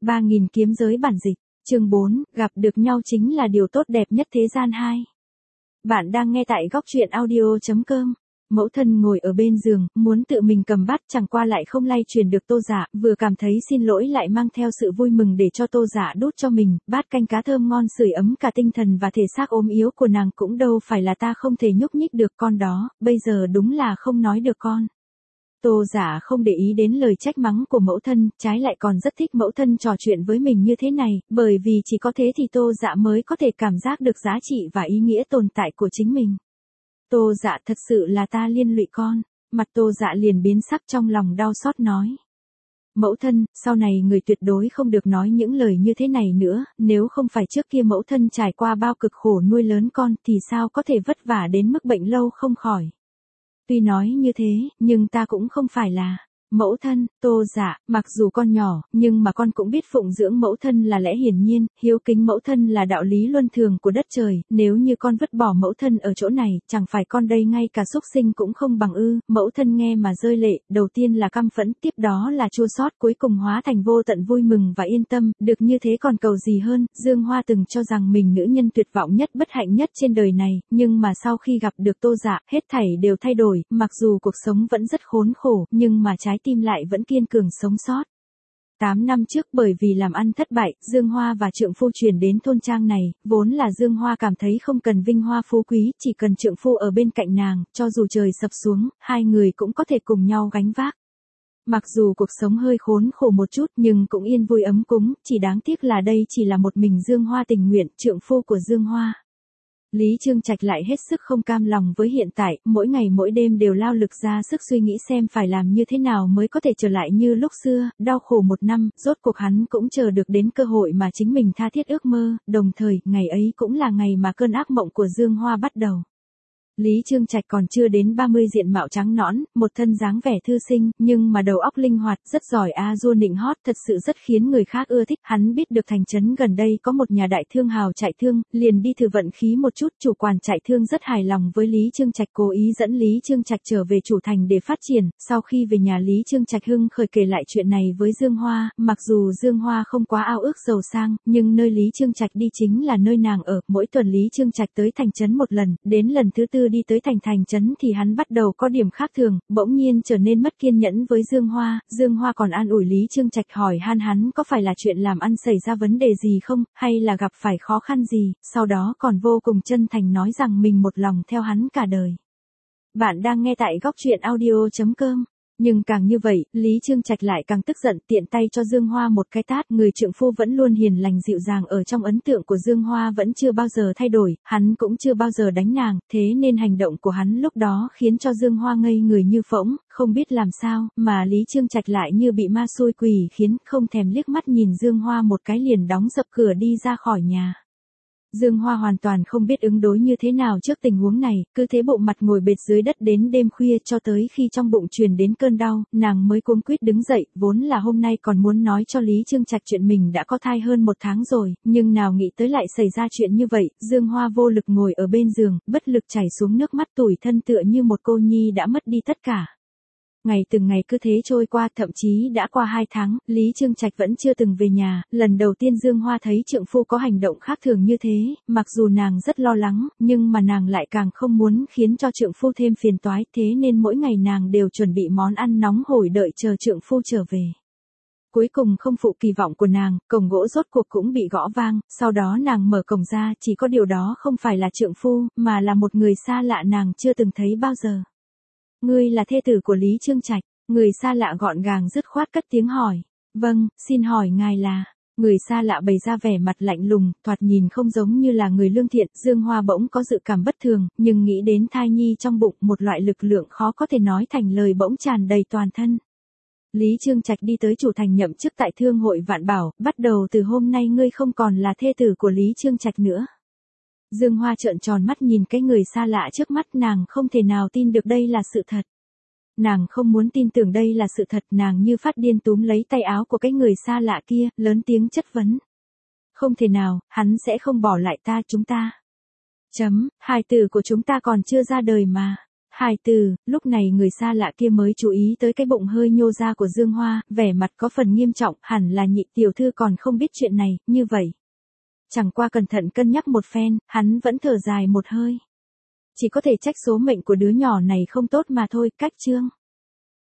3000 kiếm giới bản dịch, chương 4, gặp được nhau chính là điều tốt đẹp nhất thế gian 2. Bạn đang nghe tại góc truyện audio.com. Mẫu thân ngồi ở bên giường, muốn tự mình cầm bát chẳng qua lại không lay truyền được Tô Dạ, vừa cảm thấy xin lỗi lại mang theo sự vui mừng để cho Tô Dạ đút cho mình, bát canh cá thơm ngon sưởi ấm cả tinh thần và thể xác ốm yếu của nàng cũng đâu phải là ta không thể nhúc nhích được con đó, bây giờ đúng là không nói được con. Tô Dạ không để ý đến lời trách mắng của mẫu thân, trái lại còn rất thích mẫu thân trò chuyện với mình như thế này, bởi vì chỉ có thế thì Tô Dạ mới có thể cảm giác được giá trị và ý nghĩa tồn tại của chính mình. Tô Dạ, thật sự là ta liên lụy con. Mặt Tô Dạ liền biến sắc, trong lòng đau xót nói. Mẫu thân, sau này người tuyệt đối không được nói những lời như thế này nữa, nếu không phải trước kia mẫu thân trải qua bao cực khổ nuôi lớn con thì sao có thể vất vả đến mức bệnh lâu không khỏi. Tuy nói như thế, nhưng ta cũng không phải là mẫu thân. Tô Dạ, mặc dù con nhỏ, nhưng mà con cũng biết phụng dưỡng mẫu thân là lẽ hiển nhiên, hiếu kính mẫu thân là đạo lý luân thường của đất trời, nếu như con vứt bỏ mẫu thân ở chỗ này, chẳng phải con đây ngay cả súc sinh cũng không bằng ư. Mẫu thân nghe mà rơi lệ, đầu tiên là căm phẫn, tiếp đó là chua xót, cuối cùng hóa thành vô tận vui mừng và yên tâm, được như thế còn cầu gì hơn. Dương Hoa từng cho rằng mình nữ nhân tuyệt vọng nhất, bất hạnh nhất trên đời này, nhưng mà sau khi gặp được Tô Dạ, hết thảy đều thay đổi, mặc dù cuộc sống vẫn rất khốn khổ, nhưng mà trái tim lại vẫn kiên cường sống sót. 8 năm trước bởi vì làm ăn thất bại, Dương Hoa và trượng phu chuyển đến thôn trang này, vốn là Dương Hoa cảm thấy không cần vinh hoa phú quý, chỉ cần trượng phu ở bên cạnh nàng, cho dù trời sập xuống, hai người cũng có thể cùng nhau gánh vác. Mặc dù cuộc sống hơi khốn khổ một chút nhưng cũng yên vui ấm cúng, chỉ đáng tiếc là đây chỉ là một mình Dương Hoa tình nguyện, trượng phu của Dương Hoa. Lý Trương Trạch lại hết sức không cam lòng với hiện tại, mỗi ngày mỗi đêm đều lao lực ra sức suy nghĩ xem phải làm như thế nào mới có thể trở lại như lúc xưa, đau khổ 1 năm, rốt cuộc hắn cũng chờ được đến cơ hội mà chính mình tha thiết ước mơ, đồng thời, ngày ấy cũng là ngày mà cơn ác mộng của Dương Hoa bắt đầu. Lý Trương Trạch còn chưa đến 30, diện mạo trắng nõn, một thân dáng vẻ thư sinh, nhưng mà đầu óc linh hoạt, rất giỏi dua nịnh hót, thật sự rất khiến người khác ưa thích. Hắn biết được thành trấn gần đây có một nhà đại thương hào chạy thương, liền đi thử vận khí một chút, chủ quản chạy thương rất hài lòng với Lý Trương Trạch, cố ý dẫn Lý Trương Trạch trở về chủ thành để phát triển. Sau khi về nhà, Lý Trương Trạch hưng khởi kể lại chuyện này với Dương Hoa, mặc dù Dương Hoa không quá ao ước giàu sang, nhưng nơi Lý Trương Trạch đi chính là nơi nàng ở, mỗi tuần Lý Trương Trạch tới thành trấn một lần, đến lần thứ tư đi tới thành trấn thì hắn bắt đầu có điểm khác thường, bỗng nhiên trở nên mất kiên nhẫn với Dương Hoa. Dương Hoa còn an ủi Lý Trương Trạch, hỏi hắn có phải là chuyện làm ăn xảy ra vấn đề gì không, hay là gặp phải khó khăn gì, sau đó còn vô cùng chân thành nói rằng mình một lòng theo hắn cả đời. Bạn đang nghe tại góc truyện audio.com. Nhưng càng như vậy, Lý Trương Trạch lại càng tức giận, tiện tay cho Dương Hoa một cái tát. Người trượng phu vẫn luôn hiền lành dịu dàng ở trong ấn tượng của Dương Hoa vẫn chưa bao giờ thay đổi, hắn cũng chưa bao giờ đánh nàng, thế nên hành động của hắn lúc đó khiến cho Dương Hoa ngây người như phỗng, không biết làm sao, mà Lý Trương Trạch lại như bị ma xui quỷ khiến, không thèm liếc mắt nhìn Dương Hoa một cái liền đóng sập cửa đi ra khỏi nhà. Dương Hoa hoàn toàn không biết ứng đối như thế nào trước tình huống này, cứ thế bộ mặt ngồi bệt dưới đất đến đêm khuya, cho tới khi trong bụng truyền đến cơn đau, nàng mới cuống quýt đứng dậy, vốn là hôm nay còn muốn nói cho Lý Trương Trạch chuyện mình đã có thai hơn 1 tháng rồi, nhưng nào nghĩ tới lại xảy ra chuyện như vậy. Dương Hoa vô lực ngồi ở bên giường, bất lực chảy xuống nước mắt, tủi thân tựa như một cô nhi đã mất đi tất cả. Ngày từng ngày cứ thế trôi qua, thậm chí đã qua 2 tháng, Lý Trương Trạch vẫn chưa từng về nhà. Lần đầu tiên Dương Hoa thấy trượng phu có hành động khác thường như thế, mặc dù nàng rất lo lắng, nhưng mà nàng lại càng không muốn khiến cho trượng phu thêm phiền toái, thế nên mỗi ngày nàng đều chuẩn bị món ăn nóng hổi đợi chờ trượng phu trở về. Cuối cùng không phụ kỳ vọng của nàng, cổng gỗ rốt cuộc cũng bị gõ vang, sau đó nàng mở cổng ra, chỉ có điều đó không phải là trượng phu, mà là một người xa lạ nàng chưa từng thấy bao giờ. Ngươi là thê tử của Lý Trương Trạch? Người xa lạ gọn gàng dứt khoát cất tiếng hỏi. Vâng, xin hỏi ngài là? Người xa lạ bày ra vẻ mặt lạnh lùng, thoạt nhìn không giống như là người lương thiện. Dương Hoa bỗng có dự cảm bất thường, nhưng nghĩ đến thai nhi trong bụng, một loại lực lượng khó có thể nói thành lời bỗng tràn đầy toàn thân. Lý Trương Trạch đi tới chủ thành nhậm chức tại Thương hội Vạn Bảo, bắt đầu từ hôm nay ngươi không còn là thê tử của Lý Trương Trạch nữa. Dương Hoa trợn tròn mắt nhìn cái người xa lạ trước mắt, nàng không thể nào tin được đây là sự thật. Nàng không muốn tin tưởng đây là sự thật, nàng như phát điên túm lấy tay áo của cái người xa lạ kia, lớn tiếng chất vấn. Không thể nào, hắn sẽ không bỏ lại ta, chúng ta. Hài tử của chúng ta còn chưa ra đời mà. Hài từ, lúc này người xa lạ kia mới chú ý tới cái bụng hơi nhô ra của Dương Hoa, vẻ mặt có phần nghiêm trọng, hẳn là nhị tiểu thư còn không biết chuyện này, như vậy. Chẳng qua cẩn thận cân nhắc một phen, hắn vẫn thở dài một hơi. Chỉ có thể trách số mệnh của đứa nhỏ này không tốt mà thôi, cách chương.